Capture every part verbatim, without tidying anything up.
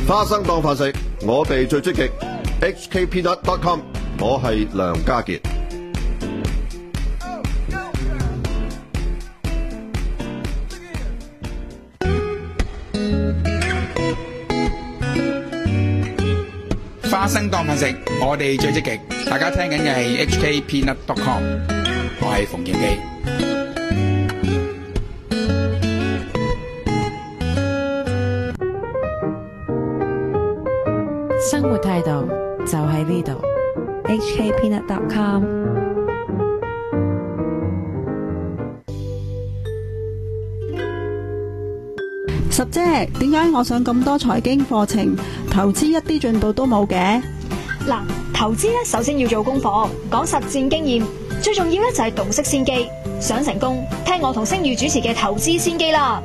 花生當飯食，我哋最積極。H K Peanut dot com， 我係梁家傑。 花生當飯食，我哋最積極。大家聽緊嘅係 H K Peanut dot com， 我係馮健基。 生活態度就喺呢度 ，H K Peanut dot com。 十姐，點解我上咁多財經課程，投資一啲進步都冇嘅？ 嗱，投資咧，首先要做功課，講實戰經驗，最重要咧就係洞悉先機。想成功，聽我同星宇主持嘅《投資先機》啦。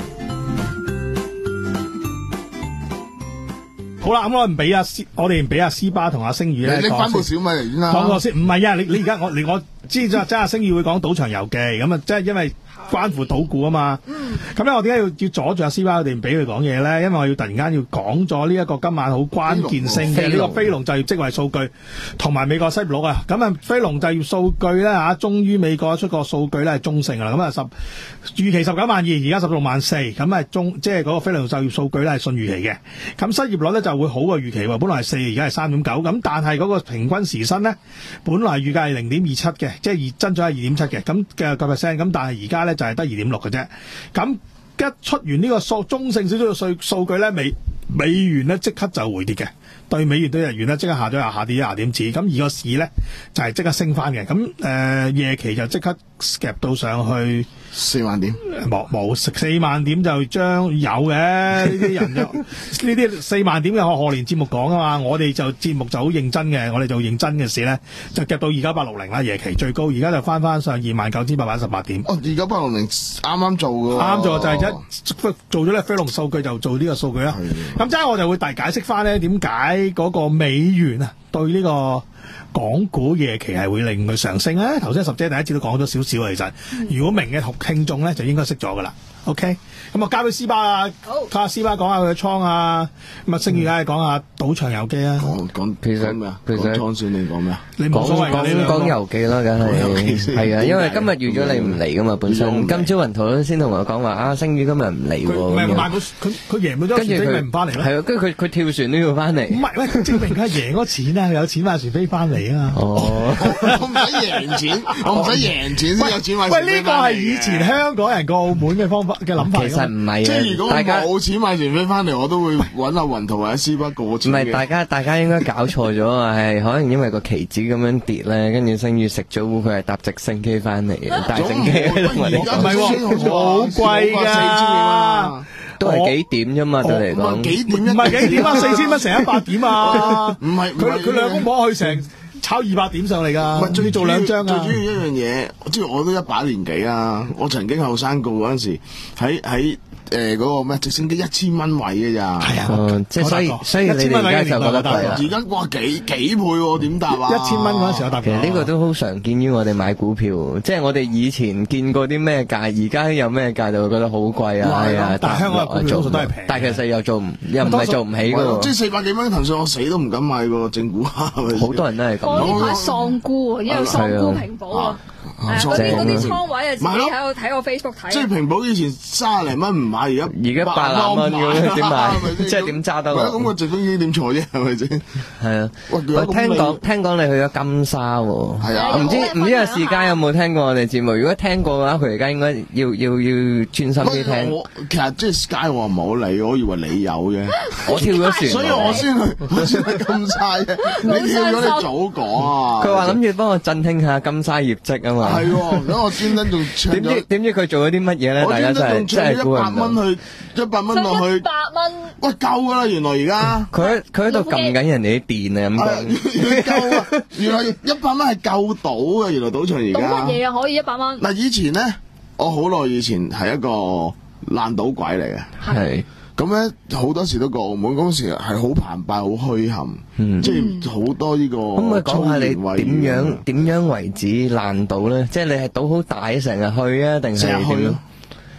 好啦，咁我唔俾阿斯，我哋唔俾阿斯巴同阿星宇咧。 你拎翻部小米嚟先啦。 講過先，唔係啊！你你而家我你我知咗，即係阿星宇會講賭場遊記咁啊，即係因為關乎賭股啊嘛。咁咧、嗯，我點解要要阻住阿斯巴我哋唔俾佢講嘢咧？因為我要突然間要講咗呢一個今晚好關鍵性嘅呢個非農就業職位數據，同埋美國西部佬啊。咁啊，非農就業數據咧嚇，終於美國出個數據咧係中性噶啦。咁啊十預期十九萬二，而家十六萬四，咁啊中即係嗰個非農就業數據咧係順預期嘅。咁失業率咧就會好過預期喎，本來係四，而家係三點九。咁但係嗰個平均時薪咧，本來預計係零點二七嘅，即係增長係二點七嘅，咁嘅個 percent。咁但係而家咧就係得二點六嘅啫。咁一出完呢個數中性少少嘅數數據咧，美美元咧即刻就回跌嘅，對美元對日元咧即刻下咗又下跌廿點子。咁而個市咧就係、是、即刻升翻嘅。咁誒、呃、夜期就即刻夾到上去四萬點， 冇冇食四萬點就將有嘅呢啲人就呢啲四萬點嘅賀賀年節目講啊嘛，我哋就節目就好認真嘅，我哋做認真嘅事咧就夾到二九八六零啦，夜期最高，而家就翻翻上二萬九千八百一十八點。 哦，二九八六零啱啱做嘅， 啱做就係一做咗呢非農數據就做呢個數據啦。咁即係我就會大解釋翻咧點解嗰個美元啊對呢個港股夜期係會令佢上升咧。頭先十姐第一次都講咗少少，其實如果明嘅聽眾咧就應該識咗噶啦。OK，咁啊交俾斯巴啊，睇下斯巴講下佢嘅倉啊，咁啊星宇梗係講下賭場遊記啊。 講講其實咩啊？ 其實講倉先你講咩啊？ 你冇所謂㗎，你講遊記啦，梗係係啊，因為今日預咗你唔嚟噶嘛，本身今朝雲圖先同我講話啊，星宇今日唔嚟喎。 唔係唔係，佢佢佢贏咗張船飛咪唔翻嚟咯？ 係啊，跟住佢佢跳船都要翻嚟。 唔係喂，證明佢係贏咗錢啊！佢有錢買船飛翻嚟啊嘛。 哦， 我唔使贏錢，我唔使贏錢先有錢買船飛翻嚟。 喂，呢個係以前香港人過澳門嘅方法嘅諗法。 其實唔係啊， 即係如果我冇錢買船飛翻嚟，我都會揾阿雲圖或者斯巴過錢嘅。 唔係，大家大家應該搞錯咗啊！係可能因為個期指咁樣跌咧，跟住星宇食咗糊，佢係搭直升機翻嚟嘅，大升機唔係喎，好貴㗎， 都係幾點啫嘛？對嚟講， 幾點？ 唔係幾點啊？四千蚊成一百點啊！ 唔係佢佢兩公婆去成炒二百點上嚟㗎， 唔係最做兩張啊！ 最主要一樣嘢，即係我都一把年紀啊！我曾經後生過嗰陣時，喺喺誒嗰個咩直升機一千蚊位嘅咋？ 係啊， 即係所以所以你哋而家就覺得貴啦。 而家哇幾幾倍喎？點答啊？ 一千蚊嗰陣時我答。 其實呢個都好常見於我哋買股票，即係我哋以前見過啲咩價，而家有咩價就會覺得好貴啊！係啊， 但係香港嘅股票都係平， 但係其實又做唔又唔係做唔起㗎喎。 即係四百幾蚊騰訊，我死都唔敢買個正股。 好多人都係咁。 我呢排喪沽啊，因為喪沽平保啊。嗰啲嗰啲倉位啊，自己喺度睇我 Facebook 睇。 即係平保以前卅零蚊唔買，而家而家百零蚊咁點買？即係點揸得落？ 咁個直升機點坐啫？係咪先？ 係啊。喂，聽講聽講你去咗金沙喎。 係啊。 唔知唔知阿時間有冇聽過我哋節目？如果聽過嘅話，佢而家應該要要要專心啲聽。 我其實即係 Sky 我唔好理，我以為你有嘅。 我跳咗船， 所以我先去我先去金沙嘅。你跳咗你早講啊！ 佢話諗住幫我振興下金沙業績啊嘛。 係喎，咁我專登仲唱咗。點知點知佢做咗啲乜嘢咧？大家真係真係估唔到。 一百蚊去，一百蚊落去。 一百蚊。 喂，夠噶啦！原來而家。 佢佢喺度撳緊人哋啲電啊咁講。夠啊！原來一百蚊係夠到嘅，原來賭場而家。 賭乜嘢啊？可以一百蚊。 嗱，以前咧，我好耐以前係一個爛賭鬼嚟嘅。 係。 咁咧好多時都過澳門嗰時係好澎湃、好墟冚， 嗯、 即係好多呢個。可唔可以講下你點樣點樣為止爛賭咧？即係你係賭好大成日去啊，定係點樣？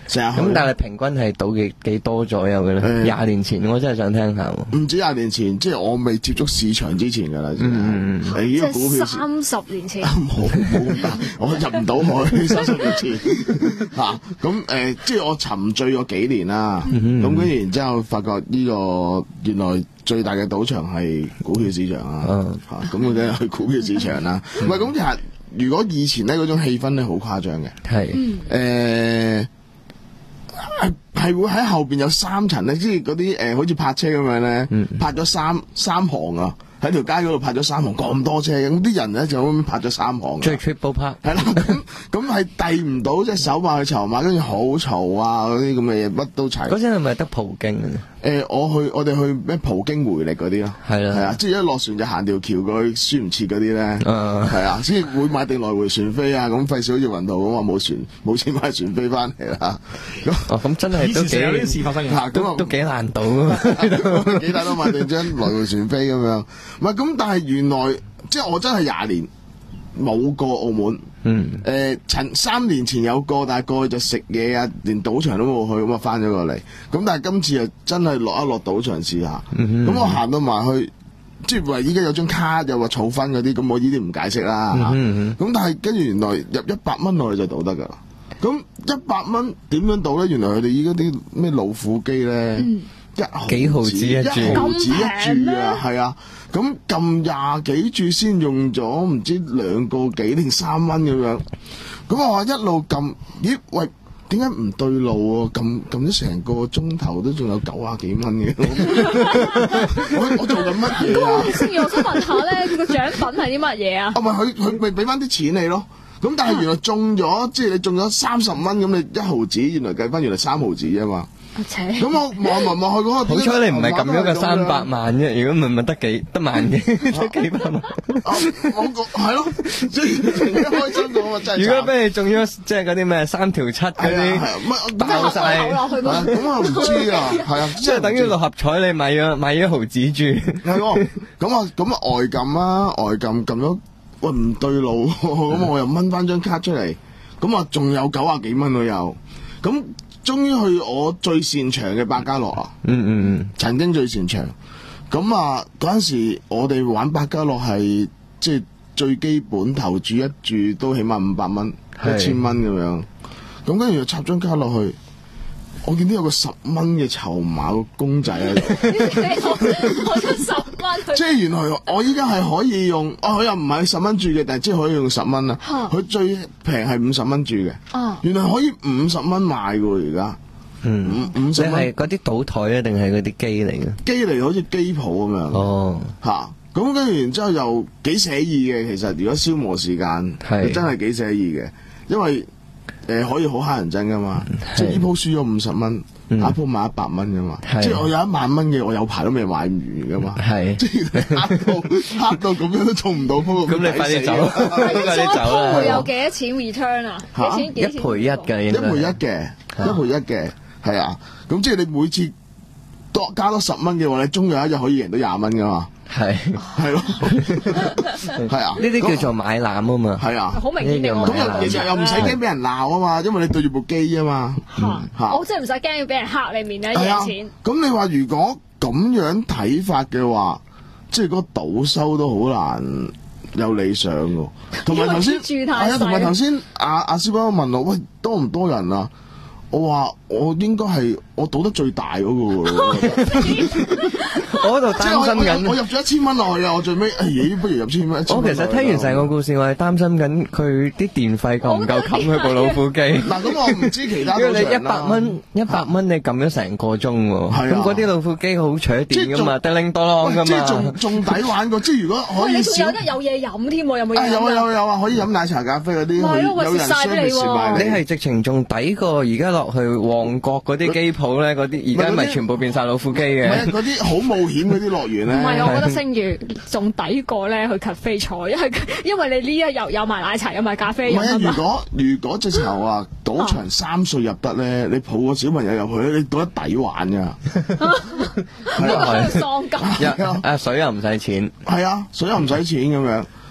成日去。 咁但係平均係賭幾幾多左右嘅咧？廿、呃、年前我真係想聽下喎。 唔止廿年前，即係我未接觸市場之前㗎啦。嗯嗯嗯。 即係三十年前。 冇冇咁大，我入唔到去三十年前嚇。咁誒，即係我沉醉咗幾年啦。咁跟住然之後，發覺呢個原來最大嘅賭場係股票市場啊。嚇，咁我梗係去股票市場啦。唔係咁其實。如果以前咧嗰種氣氛咧好誇張嘅， 係誒係係會喺後邊有三層咧，即係嗰啲誒好似泊車咁樣咧，嗯、泊咗三三行啊，喺條街嗰度泊咗三行咁多車，咁啲人咧就咁泊咗三行。 即係 triple park 係啦，咁咁係遞唔到即係手碼去籌碼，跟住好嘈啊嗰啲咁嘅嘢，乜都齊。 嗰陣係咪得葡京啊？ 誒、呃，我去我哋去咩葡京回力嗰啲咯，係啦，係啊，即係一落船就行條橋過去輸唔切嗰啲咧，係、uh, 啊，先會買定來回船飛啊，咁費事好似雲圖咁話冇船冇錢買船飛翻嚟啦。 哦，咁真係都幾有啲事發生嘅， 都都幾難到啊， 幾大都買定張來回船飛咁樣。唔係咁，但係原來即係我真係廿年冇過澳門。嗯，誒、呃，陳三年前有過，但係過去就食嘢啊，連賭場都冇去，咁啊翻咗過嚟。咁但係今次啊，真係落一落賭場試下。咁、嗯、我行到埋去，即係話依家有張卡，又話儲分嗰啲，咁我呢啲唔解釋啦。咁、嗯、但係跟住原來入一百蚊落去就賭得噶啦。咁一百蚊點樣賭咧？原來佢哋依家啲咩老虎機咧，嗯、一毫幾毫子一注， 一毫子一注啊，係啊。咁撳廿幾注先用咗唔知兩個幾定三蚊咁樣，咁我話一路撳，咦喂，點解唔對路喎？撳撳咗成個鐘頭都仲有九啊幾蚊嘅，我我做緊乜嘢啊？ 星爺，我想問下咧，佢個獎品係啲乜嘢啊？ 啊，咪佢佢咪俾翻啲錢你咯。咁但係原來中咗，即係你中咗三十蚊，咁你一毫子，原來計翻原來三毫子啊嘛。咁我望望望去嗰個，好彩你唔係撳咗個三百萬啫，如果唔係咪得幾得萬幾得幾百萬？我個係咯，即係一開心到啊！真係。如果俾你中咗即係嗰啲咩三條七嗰啲，乜爆晒咁啊唔知啊，係啊， 即係等於六合彩你買咗買咗毫子注。 係喎，咁啊咁啊外撳啊外撳撳咗，喂唔對路，咁我又掹翻張卡出嚟，咁啊仲有九啊幾蚊我又，咁。終於去我最擅長嘅百家樂啊！嗯嗯嗯，曾經最擅長。咁啊，嗰陣時我哋玩百家樂係即係最基本投注一注都起碼五百蚊、一千蚊咁樣。咁跟住又插張卡落去，我見到有個十蚊嘅籌碼個公仔喺度。 我出十蚊。 即係原來我依家係可以用，哦，佢又唔係十蚊注嘅，但係即係可以用十蚊啦。佢最平係五十蚊注嘅。哦。原來可以五十蚊買嘅而家。 嗯。五五十蚊。你係嗰啲賭台啊，定係嗰啲機嚟嘅？ 機嚟好似機鋪咁樣。哦。嚇！咁跟住然之後又幾寫意嘅，其實如果消磨時間，係真係幾寫意嘅，因為。誒、呃，可以好乞人憎噶嘛？即係呢鋪輸咗五十蚊，下鋪買一百蚊噶嘛？即係我有一萬蚊嘅，我有排都未買完噶嘛？係，即係黑到黑到咁樣都做唔到鋪，咁你快啲走， 快啲走啦！會有幾多錢 return 啊？幾錢？幾錢？ 一賠一嘅， 一賠一嘅，一賠一嘅，係啊！咁即係你每次多加多十蚊嘅話，你終有一日可以贏到廿蚊噶嘛？係係咯，係啊！ 呢啲叫做買攬啊嘛， 係啊， 好明顯嘅。 咁又其實又唔使驚俾人鬧啊嘛，因為你對住部機啊嘛。 嚇！我真係唔使驚要俾人黑你面啊贏錢。 咁你話如果咁樣睇法嘅話，即係嗰個賭收都好難有理想㗎。同埋頭先係啊，同埋頭先阿阿師傅問我，喂，多唔多人啊？我話我應該係我賭得最大嗰個喎。 我喺度擔心緊， 我入咗一千蚊落去啊！我最尾，哎呀，不如入千蚊。 我其實聽完成個故事，我係擔心緊佢啲電費夠唔夠冚佢部老虎機。 嗱，咁我唔知其他。因為你一百蚊，一百蚊你撳咗成個鐘喎。係啊。咁嗰啲老虎機好搶電噶嘛，叮叮當當噶嘛。 即係仲仲抵玩過，即係如果可以。 你仲有得有嘢飲添喎？有冇？ 有啊有有啊，可以飲奶茶咖啡嗰啲。係咯，我蝕晒俾你喎。 你係直情仲抵過而家落去旺角嗰啲機鋪咧，嗰啲而家咪全部變晒老虎機嘅。 唔係嗰啲好冒險嗰啲樂園咧。 唔係，我覺得星宇仲抵過咧去 cafe 菜，因為因為你呢一又有埋奶茶，有埋咖啡。 唔係啊！如果如果直頭啊，賭場三歲入得咧，你抱個小朋友入去咧，你賭得抵玩㗎。 呢個係喪金。 啊水又唔使錢。 係啊，水又唔使錢咁樣。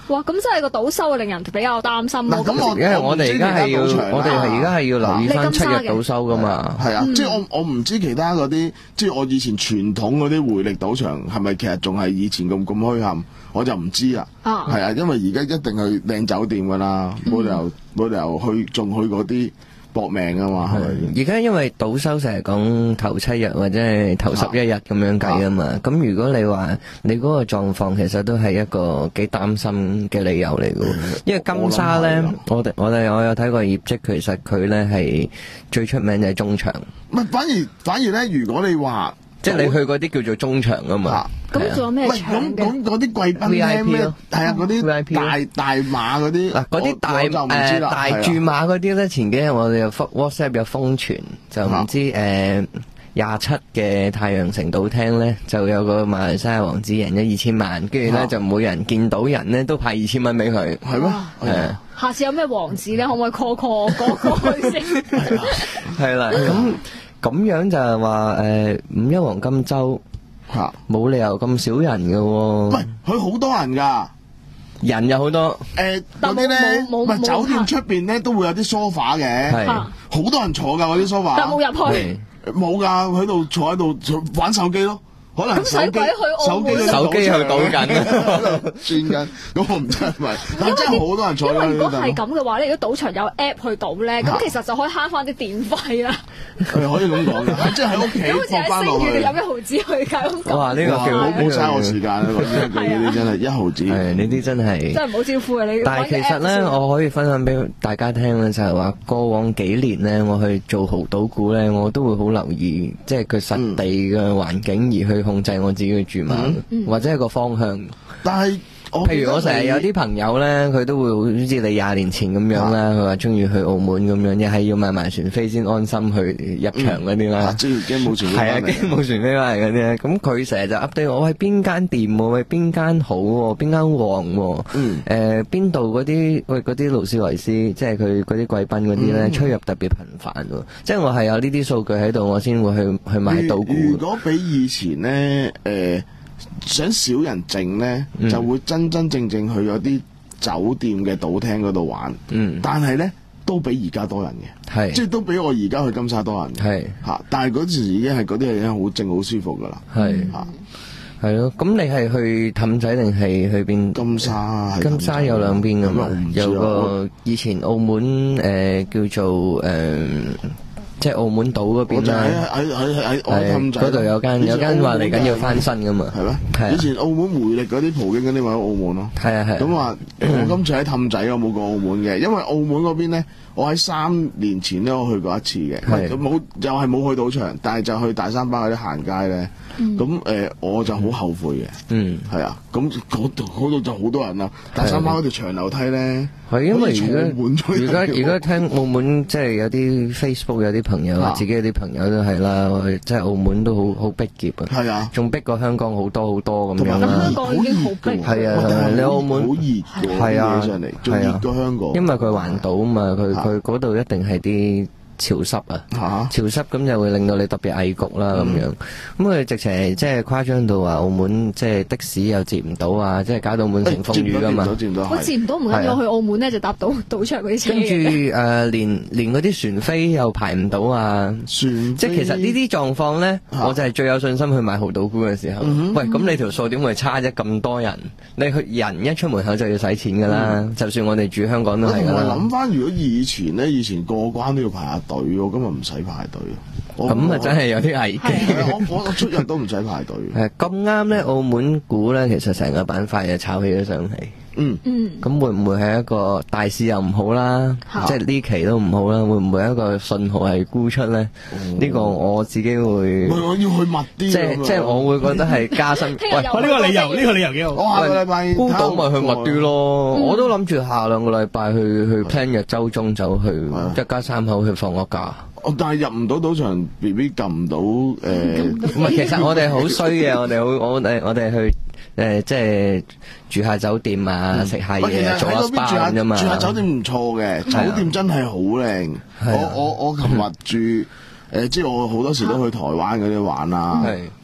哇！咁真係個賭收令人比較擔心咯。 咁我因為我哋而家係要，我哋係而家係要留意翻七日賭收噶嘛。 係啊，即係我我唔知其他嗰啲，即係我以前傳統嗰啲匯力賭場係咪其實仲係以前咁咁墟冚，我就唔知啦。 啊， 係啊，因為而家一定去靚酒店噶啦，冇理由冇理由去仲去嗰啲搏命啊嘛。係咪？ 而家因為賭收成日講頭七日或者係頭十一日咁樣計啊嘛，咁、啊、如果你話你嗰個狀況，其實都係一個幾擔心嘅理由嚟嘅。嗯、因為金沙咧，我哋我哋我有睇過業績，其實佢咧係最出名就係中場。 唔係，反而反而咧，如果你話即係你去嗰啲叫做中場啊嘛。 咁仲有咩場嘅？ 咁嗰啲貴賓 V I P 咯， 係啊，嗰啲大大馬嗰啲嗱，嗰啲大誒大注碼嗰啲咧，前幾日我哋有 WhatsApp 有瘋傳，就唔知誒廿七嘅太陽城賭廳咧，就有個馬來西亞王子贏咗二千萬，跟住咧就每人見到人咧都派二千蚊俾佢， 係咩？ 係。 下次有咩王子咧，可唔可以 call call 過過去先？ 係啦，咁咁樣就係話誒五一黃金週。吓，冇理由咁少人嘅喎。 喂，佢好多人㗎， 人有好多。 誒，嗰啲咧，唔係酒店出邊咧都會有啲 sofa 嘅，係好多人坐㗎嗰啲 sofa。 但冇入去， 冇㗎，喺度坐喺度玩手機咯。可能手機手機手機去賭緊， 轉緊。咁我唔知係咪，但真係好多人坐。 因為如果係咁嘅話咧，如果賭場有 app 去賭咧，咁其實就可以慳翻啲電費啦。 係可以咁講嘅，即係喺屋企放翻落去。 有一毫子去㗎。 哇！呢個幾好，冇嘥我時間啊！呢啲真係一毫子。係呢啲真係。真係唔好招呼啊！你。 但係其實咧，我可以分享俾大家聽咧，就係話過往幾年咧，我去做豪賭股咧，我都會好留意，即係佢實地嘅環境而去控制我自己嘅注碼，嗯、或者係個方向。但係，譬如我成日有啲朋友咧，佢都會好似你廿年前咁樣啦，佢話中意去澳門咁樣，又係要買埋船飛先安心去入場嗰啲啦。即係驚冇船飛翻嚟。係啊，驚冇船飛翻嚟嗰啲。咁佢成日就 update 我，喂邊間店喎，喂邊間好喎，邊間旺喎。嗯。誒邊度嗰啲喂嗰啲勞斯萊斯，即係佢嗰啲貴賓嗰啲咧，出入特別頻繁喎。即係我係有呢啲數據喺度，我先會去去買賭股。如果比以前咧，誒。想少人靜咧，嗯、就會真真正正去咗啲酒店嘅賭廳嗰度玩。嗯，但係咧都比而家多人嘅，係即係都比我而家去金沙多人嘅。係吓、啊，但係嗰時已經係嗰啲係已經好靜好舒服噶啦。係吓，係咯。咁你係去氹仔定係去邊？金沙，金沙有兩邊噶嘛？有個以前澳門誒、呃、叫做誒。呃即係澳門島嗰邊啦，喺喺喺喺氹仔嗰度有間有間話嚟緊要翻新噶嘛，係咩？係以前澳門回力嗰啲葡京嗰啲咪喺澳門咯，係啊係。咁話我今次喺氹仔我冇過澳門嘅，因為澳門嗰邊咧，我喺三年前咧我去過一次嘅，冇又係冇去賭場，但係就去大三巴嗰啲行街咧。咁誒、呃，我就好後悔嘅。嗯，係啊，咁嗰度嗰度就好多人啦。大三巴嗰條長樓梯咧，係因為而家而家而家聽澳門即係有啲 Facebook 有啲朋友啊，自己有啲朋友都係啦，即係澳門都好好逼劫啊。係啊，仲逼過香港好多好多咁樣啦。香港已經好逼。係啊，你澳門好熱嘅，係啊，上嚟仲熱過香港。因為佢環島啊嘛，佢佢嗰度一定係啲潮濕啊，潮濕咁就會令到你特別翳焗啦咁樣。咁佢直情即係誇張到話澳門即係的士又接唔到啊，即係搞到滿城風雨噶嘛。我接唔到，唔緊要，去澳門咧就搭到賭場嗰啲車。跟住誒，連連嗰啲船飛又排唔到啊。船即係其實呢啲狀況咧，我就係最有信心去買豪賭股嘅時候。喂，咁你條數點會差啫？咁多人，你去人一出門口就要使錢噶啦。就算我哋住香港都係噶啦。我諗翻如果以前咧，以前過關都要排下隊，我今日唔使排隊。咁啊，真係有啲危機。我我出入都唔使排隊。係咁啱咧，澳門股咧，其實成個板塊就炒起咗上嚟。嗯嗯。咁會唔會係一個大市又唔好啦？即係呢期都唔好啦。會唔會一個信號係沽出咧？呢個我自己會。我要去密啲。即係即係，我會覺得係加深。喂，呢個理由呢個理由幾好。我下個禮拜沽到咪去密啲咯。我都諗住下兩個禮拜去去 plan 日週中走去一家三口去放個假。哦，但係入唔到賭場 ，B B 撳唔到誒。唔係，其實我哋好衰嘅，我哋好我哋我哋去誒，即係住下酒店啊，食下嘢，做下 S P A 咁啫嘛。住下酒店唔錯嘅，酒店真係好靚。我我我琴日住誒，即係我好多時都去台灣嗰啲玩啊。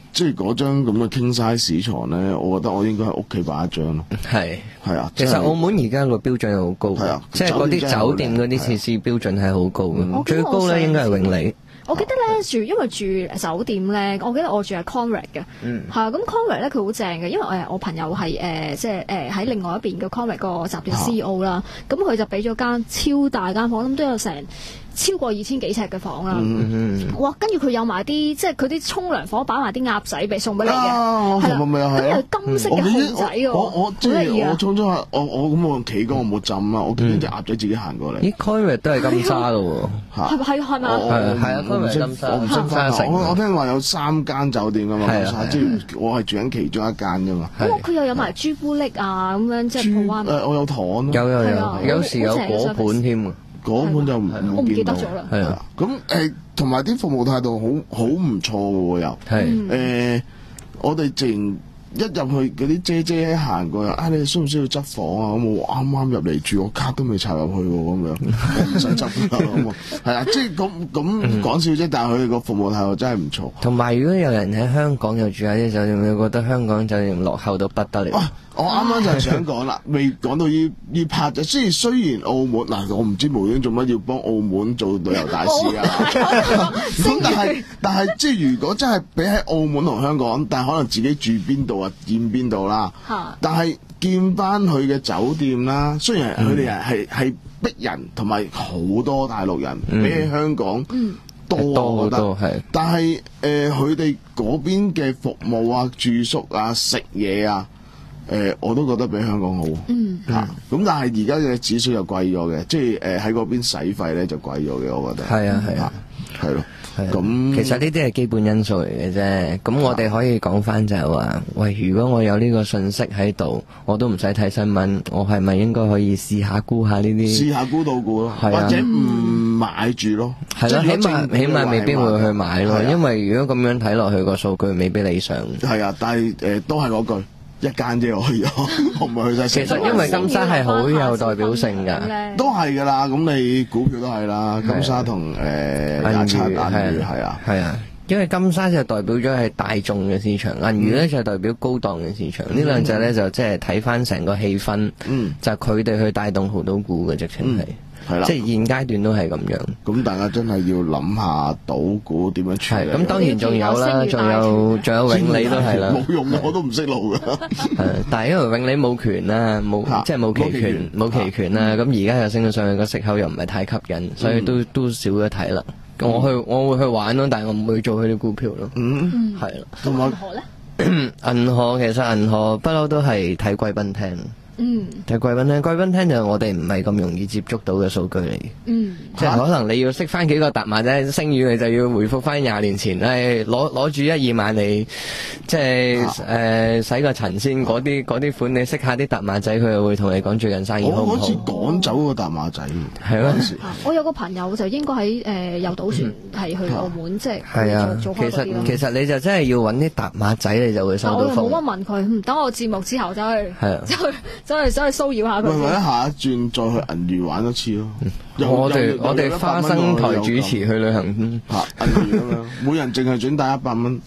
即係嗰張咁嘅 king size 市床咧，我覺得我應該喺屋企擺一張咯。 係係啊， 其實澳門而家個標準係好高嘅， 係啊即係嗰啲酒店嗰啲設施標準係好高嘅，最高咧應該係永利。 我記得咧住，因為住酒店咧，我記得我住係 Conrad 嘅， 嗯， 係啊，咁 Conrad 咧佢好正嘅，因為誒我朋友係誒即係誒喺另外一邊嘅 Conrad 個集團 C E O 啦，咁佢就俾咗間超大間房，咁都有成超過二千幾尺嘅房啦， 嗯嗯哇！跟住佢有埋啲即係佢啲沖涼房擺埋啲鴨仔俾送俾你嘅， 啊， 係啦， 咪又係咁有金色嘅熊仔喎， 我我即係好得意啊我沖咗下，我我咁我用企缸我冇浸啊，我見到隻鴨仔自己行過嚟。 咦 Conrad 都係金沙咯喎， 係係係咪啊？ 係係啊我唔識 Conrad 金沙我唔識金沙城我我聽話有三間酒店噶嘛， 係啊金沙即係我係住緊其中一間啫嘛。 咁佢又有埋朱古力啊咁樣，即係鋪灣。 誒，我有糖咯， 有有係啊有，有時有果盤添啊， 嗰盤就唔我唔記見到。 得咗啦。 係啊， 咁誒，同埋啲服務態度好好唔錯嘅喎又。 係誒，我哋淨一入去嗰啲姐姐行過啊，你哋需唔需要執房啊？咁我啱啱入嚟住，我卡都未插入去喎，咁樣我唔使執啦，咁啊，係啊，即係咁咁講笑啫，但係佢哋個服務態度真係唔錯。 同埋如果有人喺香港又住喺啲酒店，你覺得香港酒店落後到不得了。 啊我啱啱就係想講啦，未講到呢呢 part 就，雖然雖然澳門嗱，我唔知無端做乜要幫澳門做旅遊大使啊，咁但係但係即係如果真係比喺澳門同香港，但係可能自己住邊度啊，見邊度啦，但係見翻佢嘅酒店啦，雖然佢哋係係逼人，同埋好多大陸人， 嗯、 比起香港多， 多我覺多係得，但係誒佢哋嗰邊嘅服務啊、住宿啊、食嘢啊。誒、呃，我都覺得比香港好， 嗯嚇、啊。咁但係而家嘅指數又貴咗嘅，即係誒喺嗰邊使費咧就貴咗嘅，我覺得。 係啊係啊， 係咯。 係咁其實呢啲係基本因素嚟嘅啫。咁我哋可以講翻就係話，喂，如果我有呢個信息喺度，我都唔使睇新聞，我係咪應該可以試下估下呢啲？ 試下估到估咯， 係啊、 或者唔買住咯。 係咯，起碼起碼未必會去買咯， 啊、 因為如果咁樣睇落去個數據未必理想。 係啊，但係誒、呃、都係嗰句。一間啫，我去咗，我唔係去晒。 其實因為金沙係好有代表性㗎， 都係㗎啦。咁你股票都係啦，金沙同誒亞七銀娛係啊， 係啊。因為金沙就代表咗係大眾嘅市場，銀娛咧就代表高檔嘅市場。呢兩隻咧就即係睇翻成個氣氛， 嗯， 就佢哋去帶動濠賭股嘅直情係。 係啦， 即係現階段都係咁樣。 咁大家真係要諗下賭股點樣處理。 咁當然仲有啦，仲有仲有永利都係啦。 冇用嘅，我都唔識路㗎。 係，但係因為永利冇權啦，冇即係冇期權，冇期權啦。咁而家又升到上去，個息口又唔係太吸引，所以都都少咗睇啦。我去我會去玩咯，但係我唔會做佢啲股票咯。 嗯， 係啦。 咁銀河咧？ 銀河其實銀河不嬲都係睇貴賓廳。 嗯， 睇貴賓廳，貴賓廳就係我哋唔係咁容易接觸到嘅數據嚟嘅。 嗯， 即係可能你要識翻幾個達碼仔聲語，你就要回覆翻廿年前，誒攞攞住一二萬嚟，即係誒洗個塵先。嗰啲嗰啲款，你識下啲達碼仔，佢又會同你講最近生意好唔好。 我好似趕走個達碼仔， 係咯。 我有個朋友就應該喺誒遊賭船係去澳門，即係係啊。 做其實其實你就真係要揾啲達碼仔，你就會收到風。 我又冇乜問佢，唔等我節目之後走去， 係啊， 走去走去走去騷擾下佢。 喂，或者下一轉再去銀娛玩一次咯。 我哋我哋花生台主持去旅行， 嚇銀娛咁樣，每人淨係轉帶一百蚊，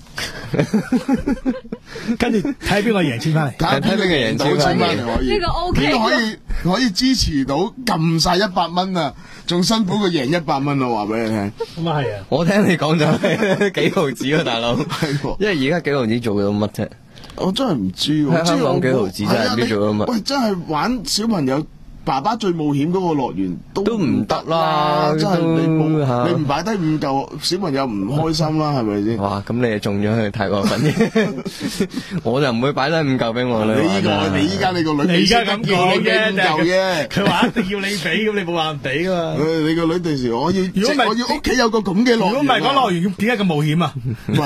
跟住睇邊個贏錢翻嚟， 睇邊個贏到錢翻嚟可以。 呢個 OK， 呢個可以可以支持到撳晒一百蚊啊！仲辛苦過贏一百蚊啊！話俾你聽。 咁啊係啊！ 我聽你講就係幾毫子啊，大佬。因為而家幾毫子做到乜啫？ 我真係唔知喎， 香港幾毫子真係唔知做到乜。 喂，真係玩小朋友爸爸最冒險嗰個樂園都唔得啦， 真係你冇你唔擺低五嚿，小朋友唔開心啦，係咪先？ 哇！咁你就中咗佢太過分嘅，我就唔會擺低五嚿俾我啦。 你依個你依家你個女， 你而家咁講啫， 五嚿啫。 佢話一定要你俾，咁你冇話唔俾噶嘛？ 你個女第時我要，如果唔係我要屋企有個咁嘅樂園。如果唔係講樂園，點解咁冒險啊？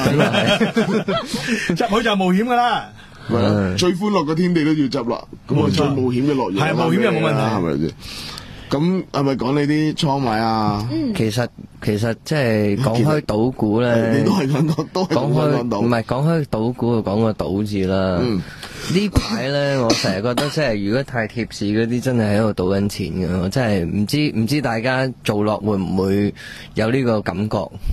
入去就冒險噶啦。 最歡樂嘅天地都要執啦，咁啊最冒險嘅樂園係冒險又冇問題， 係咪先？咁係咪講你啲倉位啊？ 其實其實即係講開賭股咧， 你都係講講都係講開賭， 唔係講開賭股就講個賭字啦。呢排咧，我成日覺得即係如果太貼市嗰啲，真係喺度賭緊錢嘅。我真係唔知唔知大家做落會唔會有呢個感覺？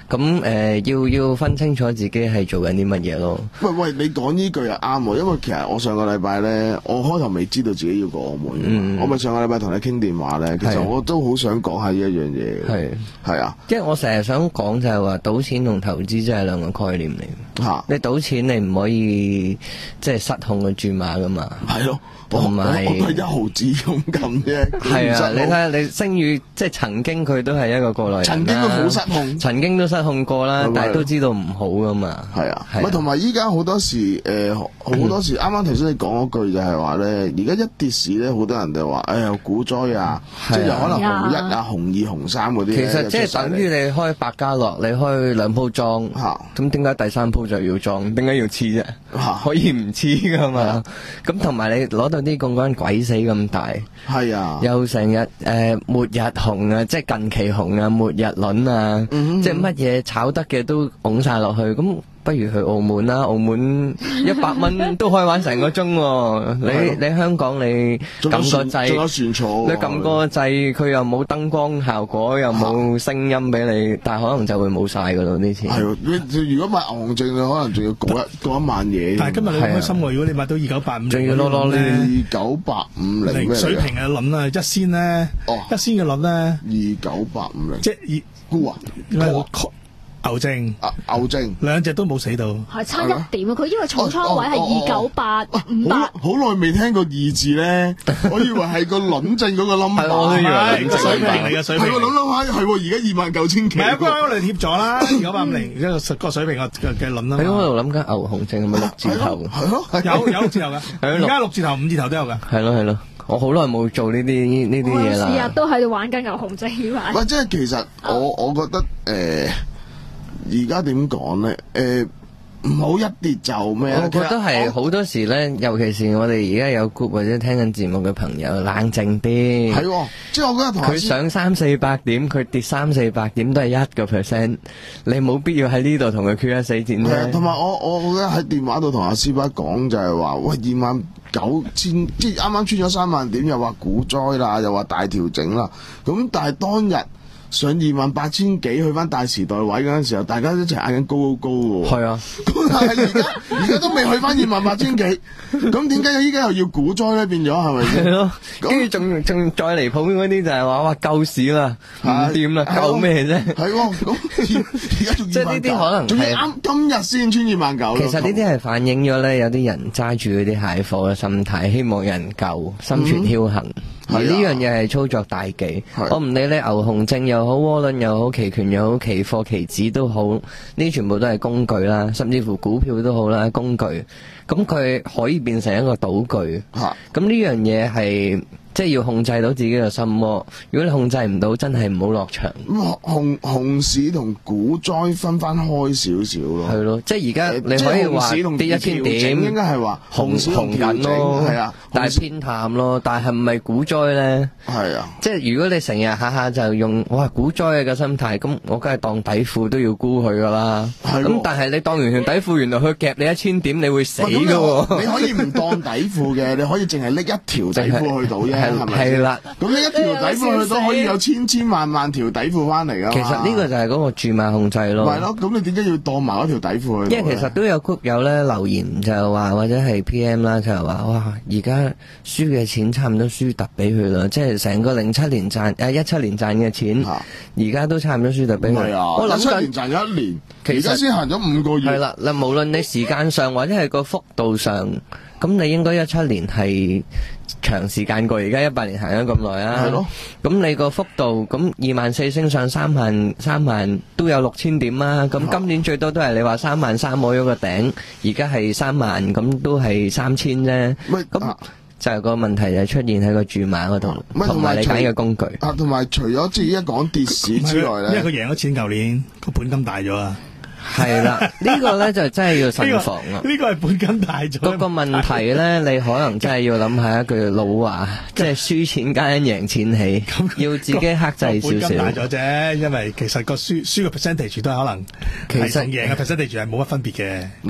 咁誒、呃、要要分清楚自己係做緊啲乜嘢咯。 喂喂，你講呢句又啱喎，因為其實我上個禮拜咧，我開頭未知道自己要過澳門㗎嘛、嗯、我咪上個禮拜同你傾電話咧，其實我都好想講下呢一樣嘢。係係啊， 即係我成日想講就係話賭錢同投資真係兩個概念嚟。嚇、啊！你賭錢你唔可以即係失控嘅注碼㗎嘛。係咯。同埋我都係一毫子咁撳啫。 係啊，你睇下你星宇，即係曾經佢都係一個過來人啦， 曾經都好失控，曾經都失控過啦，但係都知道唔好噶嘛。 係啊，咪同埋依家好多時誒，好、呃、多時啱啱頭先你講嗰句就係話咧，而家一跌市咧，好多人就話哎呀股災啊，即係有可能紅一啊、紅二、紅三嗰啲。 其實即係等於你開百家樂，你開兩鋪莊，咁點解第三鋪就要莊？點解要黐啫？可以唔黐噶嘛？咁同埋你攞到啲槓桿鬼死咁大，係啊，又成日誒末日紅啊，即係近期紅啊，末日輪啊，嗯、即係乜嘢炒得嘅都拱晒落去，咁不如去澳門啦！澳門一百蚊都可以玩成個鐘喎。你你香港你撳個掣， 仲有船坐， 你撳個掣，佢又冇燈光效果，又冇聲音俾你，但係可能就會冇晒噶咯啲錢。 係你如果買牛熊證，你可能仲要過一過一萬嘢。 但係今日你好開心喎！如果你買到二九八五， 仲要攞攞咧二九八五零咩水平嘅輪啊，一仙咧，一仙嘅輪咧， 二九八五零， 即係沽啊！牛證啊，牛證兩隻都冇死到， 係差一點啊！佢因為重倉位係二九八五八， 好耐未聽過二字咧，我以為係個輪證嗰個 number， 係我都以為個水平嚟嘅水平， 係個諗諗下係而家二萬九千幾， 唔係啊，嗰個嚟貼咗啦，二九八五零，而家個個水平嘅嘅輪啦。 喺嗰度諗緊牛熊證係咪六字頭？ 係咯， 有有六字頭㗎，而家六字頭、五字頭都有㗎。 係咯係咯，我好耐冇做呢啲呢啲嘢啦。 日日都喺度玩緊牛熊證以為。 喂，即係其實我我覺得誒。而家點講咧？誒，唔好一跌就咩？ 我覺得係好多時咧，尤其是我哋而家有 group 或者聽緊節目嘅朋友，冷靜啲。 係、哦，即係我覺得同佢上三四百點，佢跌三四百點都係一個 percent，你冇必要喺呢度同佢決一死戰啫。 同埋我我覺得喺電話度同阿師伯講就係話，喂，二萬九千，即係啱啱穿咗三萬點，又話股災啦，又話大調整啦。咁但係當日上二萬八千幾去翻大時代位嗰陣時候，大家一齊嗌緊高高高喎。係啊，咁但係而家而家都未去翻二萬八千幾，咁點解依家又要股災咧？變咗係咪先？係咯， 跟住仲仲再離譜嗰啲就係話哇夠市啦，唔掂啦，夠咩啫？ 係喎，咁而家仲即係呢啲可能仲要啱今日先穿二萬九。 其實呢啲係反映咗咧，有啲人揸住嗰啲蟹貨嘅心態，希望有人救，心存僥倖。而呢樣嘢係操作大忌，我唔理你牛熊證又好，窩輪又好，期權又好，期貨期指都好，呢全部都係工具啦，甚至乎股票都好啦，工具，咁佢可以變成一個賭具，咁呢樣嘢係即係要控制到自己嘅心魔。如果你控制唔到，真係唔好落場。 咁熊熊市同股災分翻開少少咯。 係咯，即係而家你可以話跌一千點， 應該係話熊熊緊咯，係啊，但係偏淡咯。但係係唔係股災咧？係啊，即係如果你成日下下就用哇股災嘅心態，咁我梗係當底褲都要沽佢噶啦。咁但係你當完條底褲，原來佢夾你一千點，你會死噶喎。 你可以唔當底褲嘅，你可以淨係拎一條底褲去到啫。 係啦， 咁你一條底褲去都可以有千千萬萬條底褲翻嚟噶。 其實呢個就係嗰個注碼控制咯。 係咯，咁你點解要當埋嗰條底褲去？ 因為其實都有 group 友咧留言就係話，或者係 P M 啦，就係話哇，而家輸嘅錢差唔多輸突俾佢啦，即係成個零七年賺誒一七年賺嘅錢，而家都差唔多輸突俾佢。 我諗七年賺咗一年，而家先行咗五個月。 係啦，嗱，無論你時間上或者係個幅度上，咁你應該一七年係長時間過而家一八年行咗咁耐啊。係咯，咁你個幅度咁二萬四升上三萬，三萬都有六千點啊。咁今年最多都係你話三萬三摸咗個頂，而家係三萬，咁都係三千啫。咁就係個問題就係出現喺個注碼嗰度，同埋你揀嘅工具。 啊，同埋除咗即係而家講跌市之外咧， 因為佢贏咗錢，舊年個本金大咗啊。 係啦，呢個咧就真係要慎防啊！ 呢個係本金大咗。 嗰個問題咧，你可能真係要諗下一句老話，即係輸錢加因贏錢起，要自己克制少少。本金大咗啫，因為其實個輸輸嘅 percentage 都係可能，其實贏嘅 percentage 係冇乜分別嘅。 唔係。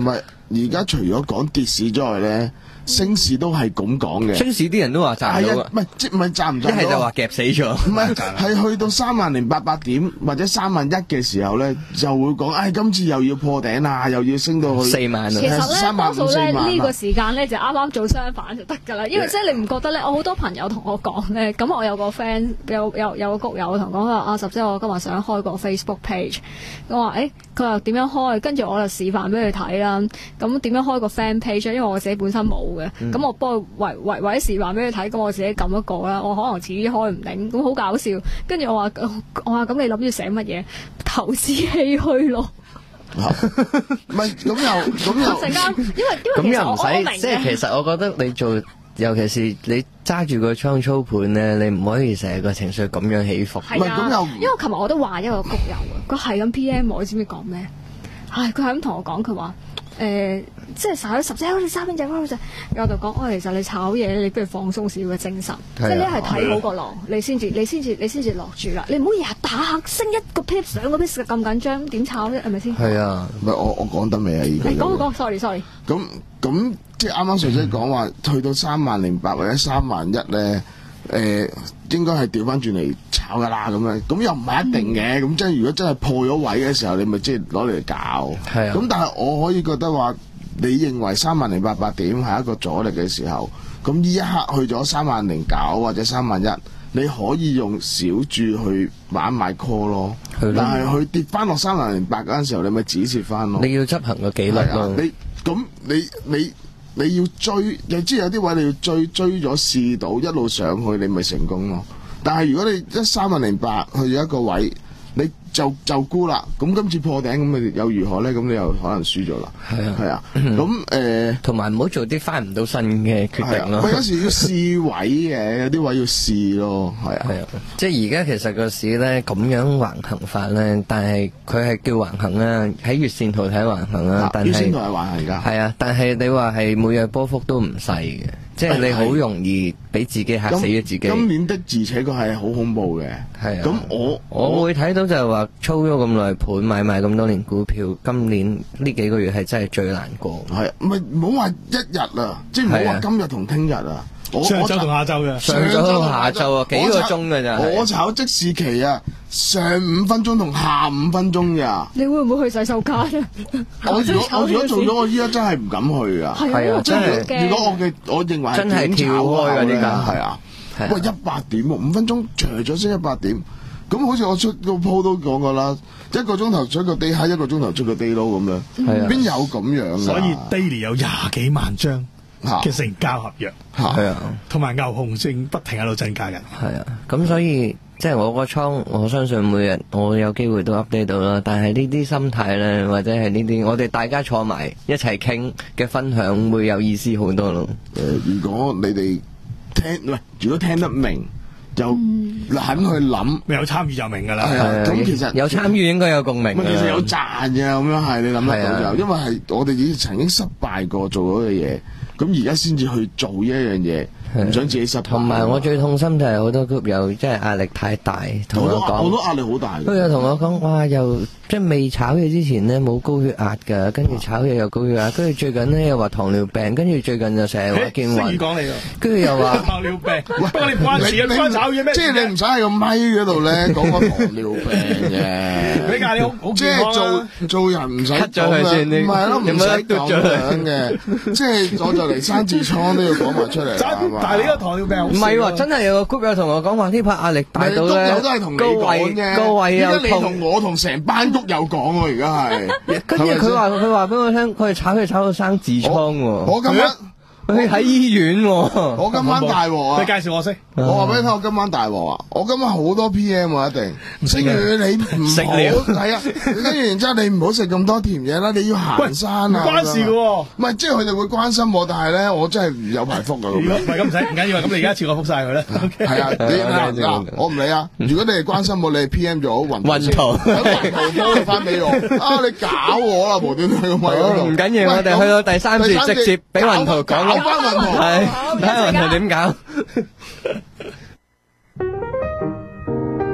而家除咗講跌市之外咧，升市都係咁講嘅。 升市啲人都話賺到啊， 唔係即唔係賺唔賺到？ 一係就話夾死咗。 唔係係去到三萬零八百點或者三萬一嘅時候咧，就會講，唉、哎，今次又要破頂啦，又要升到去四萬啊。 其實咧， 三萬多數咧呢、這個時間咧就啱啱做相反就得㗎啦。因為即係你唔覺得咧？我好多朋友同我講咧，咁我有個 friend 有有有個谷友同講話啊，十姐我今日想開個 Facebook page，我話誒，佢話點樣開？跟住我就示範俾佢睇啦。咁點樣開個 fan page？因為我自己本身冇嘅，咁、嗯、我幫佢為為為咗示範俾佢睇，咁我自己撳一個啦。我可能自己開唔定，咁好搞笑。跟住我話我話咁你諗住寫乜嘢？投資唏噓咯。 唔係咁又咁又陣間，因為因為其實我我明嘅。 即係其實我覺得你做，尤其是你揸住個倉操盤咧，你唔可以成日個情緒咁樣起伏。 係啊，因為琴日我都話一個谷友啊，佢係咁 P M 我，你知唔知講咩？唉，佢係咁同我講，佢話誒，即係炒十隻好似三蚊隻嗰隻，我就講，我、哦、其實你炒嘢，你不如放鬆少少嘅精神，即係你係睇好個浪，你先至你先至你先至落住啦，你唔好日日打下升一個 pips 兩個 pips 咁緊張，點炒啫？係咪先？係啊， 唔係我我講得未啊？已經你講講 sorry sorry。 咁咁即係啱啱上姐講話，去到三萬零八或者三萬一咧。誒、呃、應該係調翻轉嚟炒㗎啦，咁樣咁又唔係一定嘅，咁、嗯、即係如果真係破咗位嘅時候，你咪即係攞嚟搞。係啊。咁但係我可以覺得話，你認為三萬零八百點係一個阻力嘅時候，咁呢一刻去咗三萬零九或者三萬一，你可以用小注去玩買 call 咯。但係佢跌翻落三萬零八嗰陣時候，你咪止蝕翻咯。 你要執行個紀律咯。 你咁你你。你你要追，你知有啲位你要追，追咗試到一路上去，你咪成功咯。但係如果你一三萬零八去咗一個位，你就就沽啦。咁今次破頂咁咪又如何咧？咁你又可能輸咗啦。係啊，係啊。咁誒， 同埋唔好做啲翻唔到身嘅決定咯。 我有時要試位嘅，有啲位要試咯。係啊，係啊。 即係而家其實個市咧咁樣橫行法咧，但係佢係叫橫行啦，喺月線圖睇橫行啦。但係月線圖係橫行㗎。 係啊，但係你話係每日波幅都唔細嘅。即係你好容易俾自己嚇死咗自己。 今年的自且確係好恐怖嘅。係啊。咁我我會睇到就係話操咗咁耐盤買賣咁多年股票，今年呢幾個月係真係最難過。 係唔係唔好話一日啊，即係唔好話今日同聽日啊。 上晝同下晝嘅， 上晝同下晝啊，幾個鐘㗎咋？ 我炒即時期啊，上五分鐘同下五分鐘咋。 你會唔會去洗手間啊？ 我如果我如果做咗，我依家真係唔敢去啊。 係啊，真係。 如果我嘅我認為真係跳開嗰啲㗎， 係啊。喂，一百點喎，五分鐘除咗先一百點，咁好似我出個鋪都講過啦，一個鐘頭出個 day high，一個鐘頭出個 day low 咁樣，邊有咁樣啊？ 所以 daily 有廿幾萬張嘅成交合約，係啊，同埋牛熊證不停喺度增加緊， 係啊，咁所以即係我個倉，我相信每日我有機會都 update 到啦。但係呢啲心態咧，或者係呢啲我哋大家坐埋一齊傾嘅分享，會有意思好多咯。 誒、呃，如果你哋聽，喂，如果聽得明，就肯去諗， 有參與就明㗎啦。 係啊，咁其實有參與應該有共鳴。 其實有賺嘅，咁樣係你諗得到就，因為係我哋已經曾經失敗過做嗰嘅嘢。咁而家先至去做呢一樣嘢，唔想自己失敗。 同埋我最痛心就係好多 group 友，即係壓力太大，同我講， 我都壓力好大。 佢又同我講，哇，又即係未炒嘢之前呢，冇高血壓㗎，跟住炒嘢又高血壓，跟住最近呢，又話糖尿病，跟住最近就成日話見暈。 講你跟住又話糖尿病，喂，不過你唔關事啊，關炒嘢咩？ 即係你唔使喺個咪嗰度咧講個糖尿病嘅。 比較你好好即係做做人唔使咗佢先， 唔係咯，唔使咁樣嘅。即係我就嚟生痔瘡都要講埋出嚟。 但係你個糖尿病唔係喎，真係有個 group 友同我講話呢排壓力大到咧， 有都係同你講嘅。 個胃又痛。而家你同我同成班谷友講喎，而家係。 跟住佢話佢話俾我聽，佢係炒佢炒到生痔瘡喎。 我今日。 佢喺醫院喎， 我今晚大鑊啊！ 你介紹我識， 我話俾你聽，我今晚大鑊啊！我今晚好多 P M 啊，一定。食完你唔食好係啊，跟住然之後你唔好食咁多甜嘢啦，你要行山啊！ 唔關事嘅喎， 唔係即係佢哋會關心我，但係咧我真係有排福㗎。 唔係咁唔使唔緊要，咁你而家次我覆晒佢咧。 係啊，你嗱我唔理啊！如果你係關心我，你係 P M 咗雲雲圖， 喺雲圖幫翻俾我啊！你搞我啦，無端端咁喺嗰度。 唔緊要，我哋去到第三節直接俾雲圖講搞翻雲圖。 睇下雲圖點搞？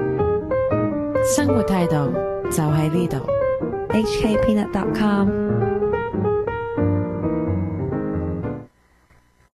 生活態度就喺呢度。H K Peanut dot com